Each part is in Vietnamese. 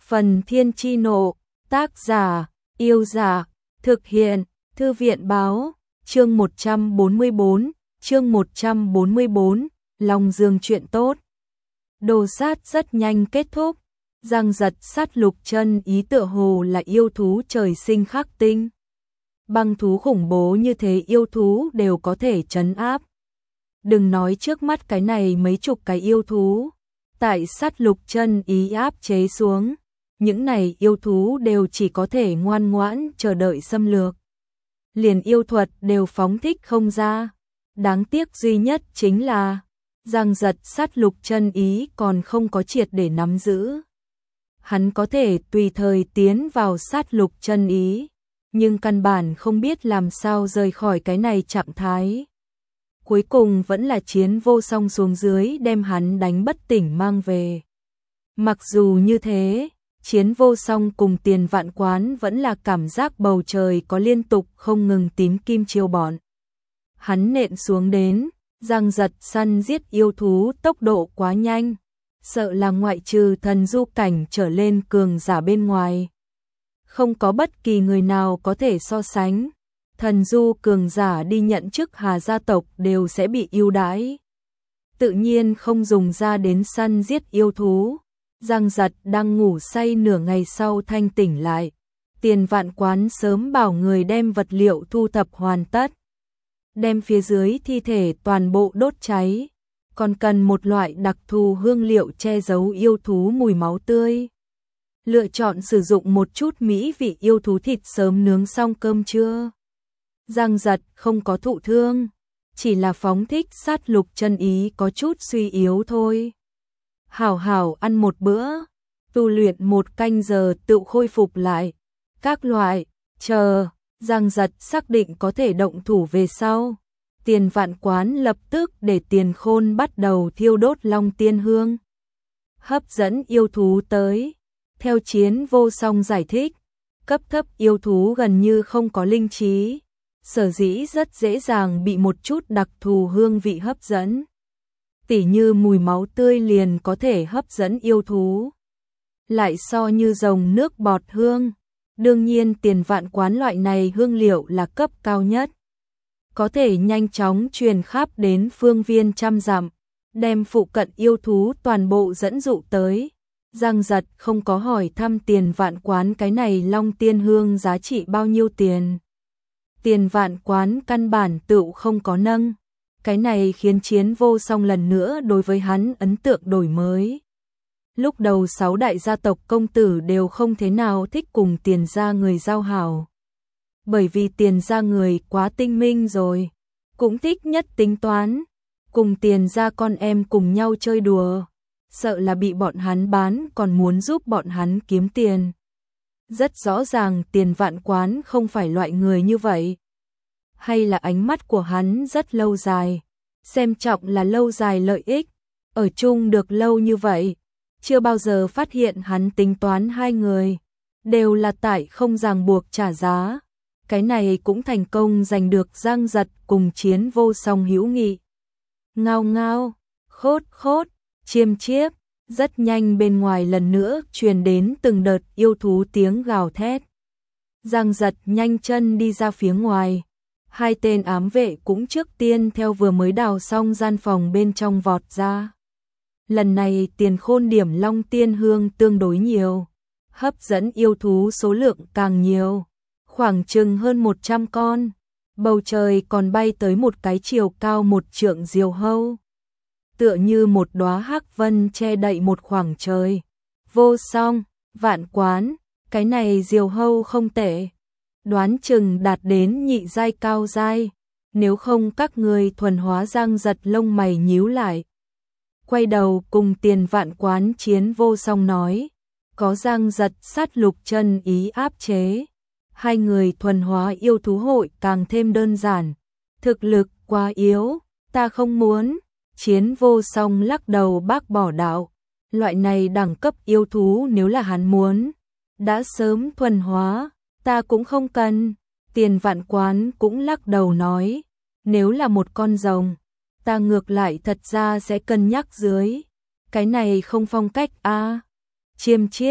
Phần Thiên Chi Nộ, tác giả, Yêu Giả, thực hiện, Thư viện Báo, chương 144, chương 144, Long Dương chuyện tốt. Đồ sát rất nhanh kết thúc, Giang Giật sát lục chân ý tựa hồ là yêu thú trời sinh khắc tinh. Băng thú khủng bố như thế yêu thú đều có thể trấn áp. Đừng nói trước mắt cái này mấy chục cái yêu thú, tại sát lục chân ý áp chế xuống, những này yêu thú đều chỉ có thể ngoan ngoãn chờ đợi xâm lược. Liền yêu thuật đều phóng thích không ra. Đáng tiếc duy nhất chính là Giang Giật sát lục chân ý còn không có triệt để nắm giữ. Hắn có thể tùy thời tiến vào sát lục chân ý, nhưng căn bản không biết làm sao rời khỏi cái này trạng thái. Cuối cùng vẫn là Chiến Vô Song xuống dưới đem hắn đánh bất tỉnh mang về. Mặc dù như thế, Chiến Vô Song cùng Tiền Vạn Quán vẫn là cảm giác bầu trời có liên tục không ngừng tím kim chiêu bọn. Hắn nện xuống đến, Giang Giật săn giết yêu thú tốc độ quá nhanh, sợ là ngoại trừ thần du cảnh trở lên cường giả bên ngoài, không có bất kỳ người nào có thể so sánh. Thần du cường giả đi nhận chức Hà gia tộc đều sẽ bị ưu đãi, tự nhiên không dùng ra đến săn giết yêu thú. Giang Giật đang ngủ say nửa ngày sau thanh tỉnh lại, Tiền Vạn Quán sớm bảo người đem vật liệu thu thập hoàn tất, đem phía dưới thi thể toàn bộ đốt cháy, còn cần một loại đặc thù hương liệu che giấu yêu thú mùi máu tươi. Lựa chọn sử dụng một chút mỹ vị yêu thú thịt sớm nướng xong cơm trưa. Giang Giật không có thụ thương, chỉ là phóng thích sát lục chân ý có chút suy yếu thôi. Hảo hảo ăn một bữa, tu luyện một canh giờ tự khôi phục lại. Các loại, chờ, Giang Giật xác định có thể động thủ về sau. Tiền Vạn Quán lập tức để Tiền Khôn bắt đầu thiêu đốt Long Tiên Hương, hấp dẫn yêu thú tới. Theo Chiến Vô Song giải thích, cấp thấp yêu thú gần như không có linh trí, sở dĩ rất dễ dàng bị một chút đặc thù hương vị hấp dẫn. Tỉ như mùi máu tươi liền có thể hấp dẫn yêu thú. Lại so như rồng nước bọt hương, đương nhiên Tiền Vạn Quán loại này hương liệu là cấp cao nhất, có thể nhanh chóng truyền khắp đến phương viên trăm dặm, đem phụ cận yêu thú toàn bộ dẫn dụ tới. Giang Giật không có hỏi thăm Tiền Vạn Quán cái này Long Tiên Hương giá trị bao nhiêu tiền. Tiền Vạn Quán căn bản tựu không có nâng. Cái này khiến Chiến Vô Song lần nữa đối với hắn ấn tượng đổi mới. Lúc đầu 6 đại gia tộc công tử đều không thế nào thích cùng Tiền gia người giao hảo, bởi vì Tiền gia người quá tinh minh rồi, cũng thích nhất tính toán, cùng Tiền gia con em cùng nhau chơi đùa, sợ là bị bọn hắn bán còn muốn giúp bọn hắn kiếm tiền. Rất rõ ràng Tiền Vạn Quán không phải loại người như vậy. Hay là ánh mắt của hắn rất lâu dài, xem trọng là lâu dài lợi ích, ở chung được lâu như vậy, chưa bao giờ phát hiện hắn tính toán hai người đều là tại không ràng buộc trả giá. Cái này cũng thành công giành được Giang Giật cùng Chiến Vô Song hữu nghị. Ngao ngao, khốt khốt, chiêm chiếp, rất nhanh bên ngoài lần nữa truyền đến từng đợt yêu thú tiếng gào thét. Giang Giật nhanh chân đi ra phía ngoài, hai tên ám vệ cũng trước tiên theo vừa mới đào xong gian phòng bên trong vọt ra. Lần này Tiền Khôn điểm Long Tiên Hương tương đối nhiều, hấp dẫn yêu thú số lượng càng nhiều, khoảng chừng hơn 100 con. Bầu trời còn bay tới một cái chiều cao 1 trượng diều hâu, tựa như một đóa hắc vân che đậy một khoảng trời. Vô Song, Vạn Quán, cái này diều hâu không tệ, đoán chừng đạt đến nhị giai cao giai, nếu không các người thuần hóa. Giang Giật lông mày nhíu lại, quay đầu cùng Tiền Vạn Quán Chiến Vô Song nói, có Giang Giật sát lục chân ý áp chế, hai người thuần hóa yêu thú hội càng thêm đơn giản, thực lực quá yếu, ta không muốn. Chiến Vô Song lắc đầu bác bỏ đạo, loại này đẳng cấp yêu thú nếu là hắn muốn, đã sớm thuần hóa, ta cũng không cần. Tiền Vạn Quán cũng lắc đầu nói, nếu là một con rồng, ta ngược lại thật ra sẽ cân nhắc dưới, cái này không phong cách a. Chiêm chiếp,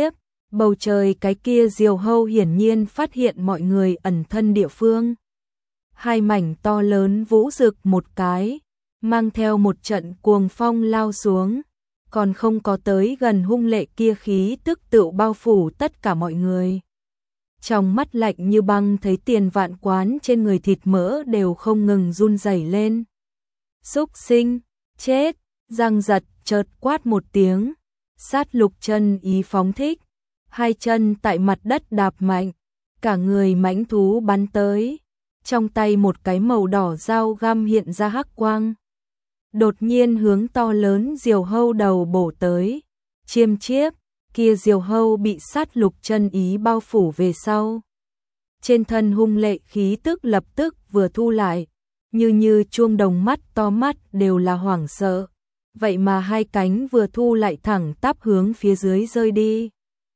Bầu trời cái kia Diều Hâu hiển nhiên phát hiện mọi người ẩn thân địa phương. Hai mảnh to lớn vũ rực một cái, mang theo một trận cuồng phong lao xuống, còn không có tới gần hung lệ kia khí tức tựu bao phủ tất cả mọi người. Trong mắt lạnh như băng thấy Tiền Vạn Quán trên người thịt mỡ đều không ngừng run rẩy lên. Súc sinh, chết, Giang Giật chợt quát một tiếng, sát lục chân ý phóng thích, hai chân tại mặt đất đạp mạnh, cả người mãnh thú bắn tới, trong tay một cái màu đỏ dao găm hiện ra hắc quang. Đột nhiên hướng to lớn Diều Hâu đầu bổ tới, chiêm chiếp, kia Diều Hâu bị sát lục chân ý bao phủ về sau. Trên thân hung lệ khí tức lập tức vừa thu lại, như chuông đồng mắt to mắt đều là hoảng sợ. Vậy mà hai cánh vừa thu lại thẳng tắp hướng phía dưới rơi đi.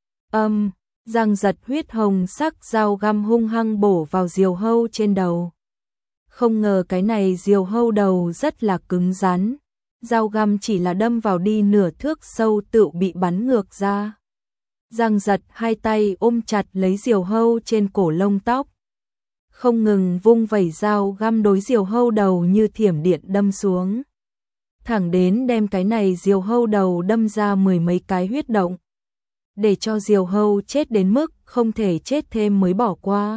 Giang Giật huyết hồng sắc dao găm hung hăng bổ vào Diều Hâu trên đầu. Không ngờ cái này Diều Hâu đầu rất là cứng rắn, dao găm chỉ là đâm vào đi nửa thước sâu tựu bị bắn ngược ra. Giang Giật hai tay ôm chặt lấy Diều Hâu trên cổ lông tóc, không ngừng vung vẩy dao găm đối Diều Hâu đầu như thiểm điện đâm xuống, thẳng đến đem cái này Diều Hâu đầu đâm ra mười mấy cái huyết động, để cho Diều Hâu chết đến mức không thể chết thêm mới bỏ qua.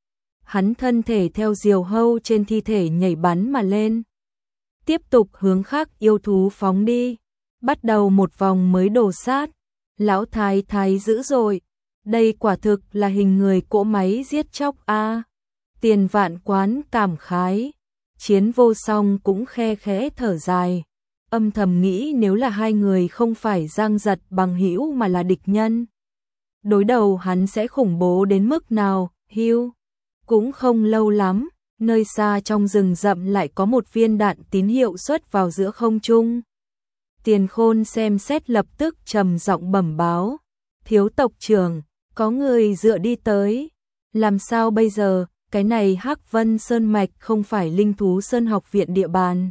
Hắn thân thể theo Diều Hâu trên thi thể nhảy bắn mà lên, tiếp tục hướng khác yêu thú phóng đi, bắt đầu một vòng mới đổ sát. Lão thái thái dữ dội, đây quả thực là hình người cỗ máy giết chóc a. Tiền Vạn Quán cảm khái, Chiến Vô Song cũng khe khẽ thở dài, âm thầm nghĩ nếu là hai người không phải Giang Giật bằng hữu mà là địch nhân, đối đầu hắn sẽ khủng bố đến mức nào. Hưu, cũng không lâu lắm, nơi xa trong rừng rậm lại có một viên đạn tín hiệu xuất vào giữa không trung. Tiền Khôn xem xét lập tức trầm giọng bẩm báo, thiếu tộc trưởng, có người dựa đi tới, làm sao bây giờ, cái này Hắc Vân Sơn Mạch không phải Linh Thú Sơn học viện địa bàn.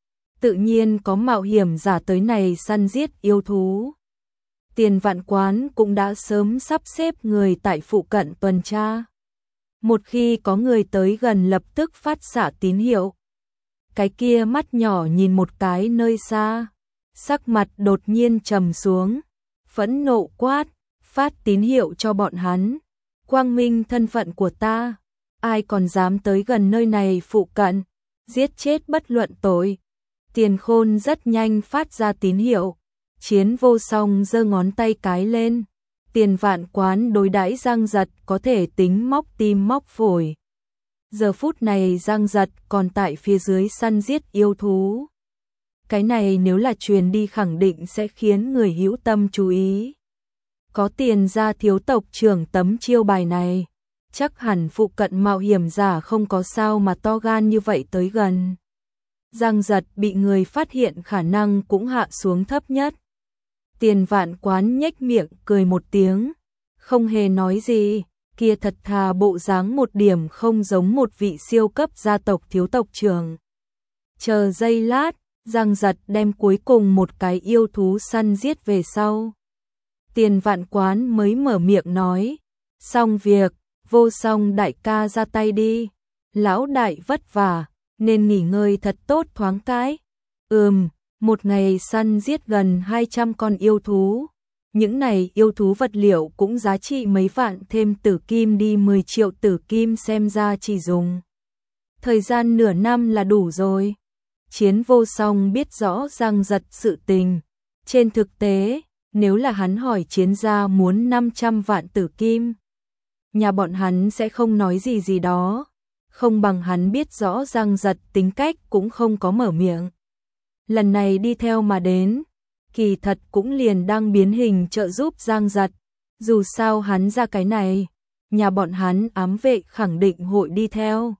Tự nhiên có mạo hiểm giả tới này săn giết yêu thú. Tiền Vạn Quán cũng đã sớm sắp xếp người tại phụ cận tuần tra. Một khi có người tới gần lập tức phát xạ tín hiệu. Cái kia mắt nhỏ nhìn một cái nơi xa, sắc mặt đột nhiên trầm xuống, phẫn nộ quát, phát tín hiệu cho bọn hắn, quang minh thân phận của ta, ai còn dám tới gần nơi này phụ cận, giết chết bất luận tội. Tiền Khôn rất nhanh phát ra tín hiệu, Chiến Vô Song giơ ngón tay cái lên, Tiền Vạn Quán đối đãi Giang Giật có thể tính móc tim móc phổi. Giờ phút này Giang Giật còn tại phía dưới săn giết yêu thú. Cái này nếu là truyền đi khẳng định sẽ khiến người hữu tâm chú ý. Có Tiền gia thiếu tộc trưởng tấm chiêu bài này, chắc hẳn phụ cận mạo hiểm giả không có sao mà to gan như vậy tới gần. Giang Giật bị người phát hiện khả năng cũng hạ xuống thấp nhất. Tiền Vạn Quán nhếch miệng cười một tiếng, không hề nói gì, kia thật thà bộ dáng một điểm không giống một vị siêu cấp gia tộc thiếu tộc trưởng. Chờ giây lát, Giang Giật đem cuối cùng một cái yêu thú săn giết về sau. Tiền Vạn Quán mới mở miệng nói, xong việc, Vô Song đại ca ra tay đi, lão đại vất vả, nên nghỉ ngơi thật tốt thoáng cái. Một ngày săn giết gần 200 con yêu thú, những này yêu thú vật liệu cũng giá trị mấy vạn, thêm tử kim đi 10 triệu tử kim xem ra chỉ dùng thời gian nửa năm là đủ rồi. Chiến Vô Song biết rõ Giang Giật sự tình, trên thực tế, nếu là hắn hỏi Chiến gia muốn 500 vạn tử kim, nhà bọn hắn sẽ không nói gì đó, không bằng hắn biết rõ Giang Giật tính cách cũng không có mở miệng. Lần này đi theo mà đến, kỳ thật cũng liền đang biến hình trợ giúp Giang Giật, dù sao hắn ra cái này, nhà bọn hắn ám vệ khẳng định hội đi theo.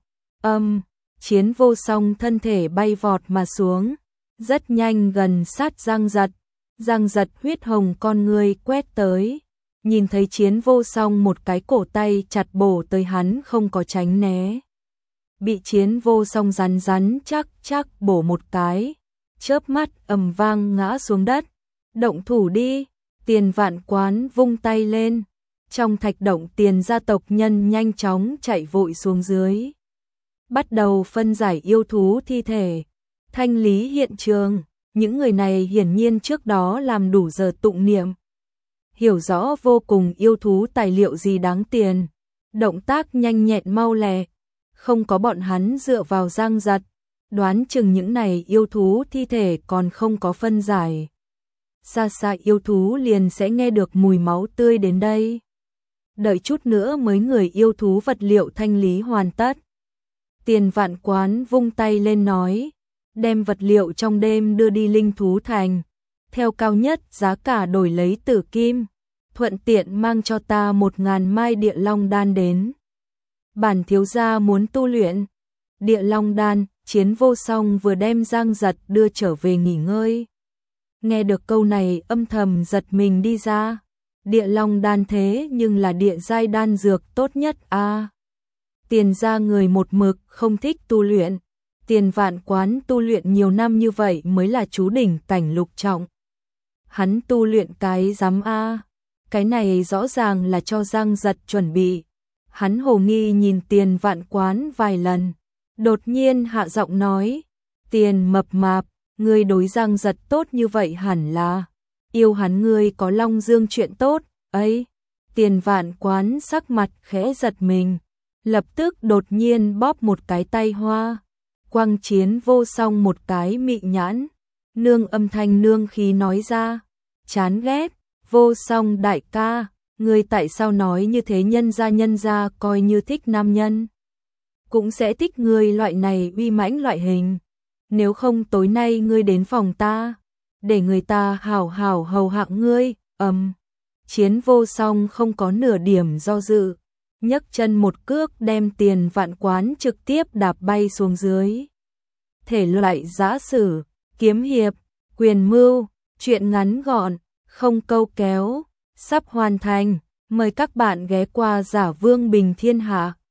Chiến Vô Song thân thể bay vọt mà xuống, rất nhanh gần sát Giang Giật. Giang Giật huyết hồng con ngươi quét tới, nhìn thấy Chiến Vô Song một cái cổ tay chặt bổ tới hắn không có tránh né. Bị Chiến Vô Song rắn chắc bổ một cái, chớp mắt ầm vang ngã xuống đất. Động thủ đi, Tiền Vạn Quán vung tay lên, Trong thạch động Tiền gia tộc nhân nhanh chóng chạy vội xuống dưới. Bắt đầu phân giải yêu thú thi thể, thanh lý hiện trường. Những người này hiển nhiên trước đó làm đủ giờ tụng niệm. Hiểu rõ vô cùng yêu thú tài liệu gì đáng tiền. Động tác nhanh nhẹn mau lẹ. Không có bọn hắn dựa vào Giang Giật. Đoán chừng những này yêu thú thi thể còn không có phân giải. Xa xa yêu thú liền sẽ nghe được mùi máu tươi đến đây. Đợi chút nữa mới người yêu thú vật liệu thanh lý hoàn tất. Tiền Vạn Quán vung tay lên nói, đem vật liệu trong đêm đưa đi Linh Thú Thành, theo cao nhất giá cả đổi lấy tử kim, thuận tiện mang cho ta 1000 mai địa long đan đến. Bản thiếu gia muốn tu luyện địa long đan. Chiến Vô Song vừa đem Giang Giật đưa trở về nghỉ ngơi. Nghe được câu này âm thầm giật mình đi ra. Địa long đan thế nhưng là địa giai đan dược tốt nhất a. Tiền gia người một mực không thích tu luyện. Tiền Vạn Quán tu luyện nhiều năm như vậy mới là chú đỉnh cảnh lục trọng. Hắn tu luyện cái giám a. Cái này rõ ràng là cho Giang Giật chuẩn bị. Hắn hồ nghi nhìn Tiền Vạn Quán vài lần. Đột nhiên hạ giọng nói, Tiền mập mạp, ngươi đối Giang Giật tốt như vậy hẳn là yêu hắn, ngươi có Long Dương chuyện tốt ấy. Tiền Vạn Quán sắc mặt khẽ giật mình, lập tức đột nhiên bóp một cái tay hoa, quăng Chiến Vô Song một cái mị nhãn, nương âm thanh nương khí nói ra, chán ghét. Vô Song đại ca, ngươi tại sao nói như thế? Nhân gia coi như thích nam nhân cũng sẽ thích ngươi loại này uy mãnh loại hình. Nếu không tối nay ngươi đến phòng ta, để người ta hảo hảo hầu hạ ngươi. Chiến Vô Song không có nửa điểm do dự, nhấc chân một cước đem Tiền Vạn Quán trực tiếp đạp bay xuống dưới. Thể loại giã sử, kiếm hiệp, quyền mưu, truyện ngắn gọn, không câu kéo, sắp hoàn thành. Mời các bạn ghé qua Giả Vương Bình Thiên Hạ.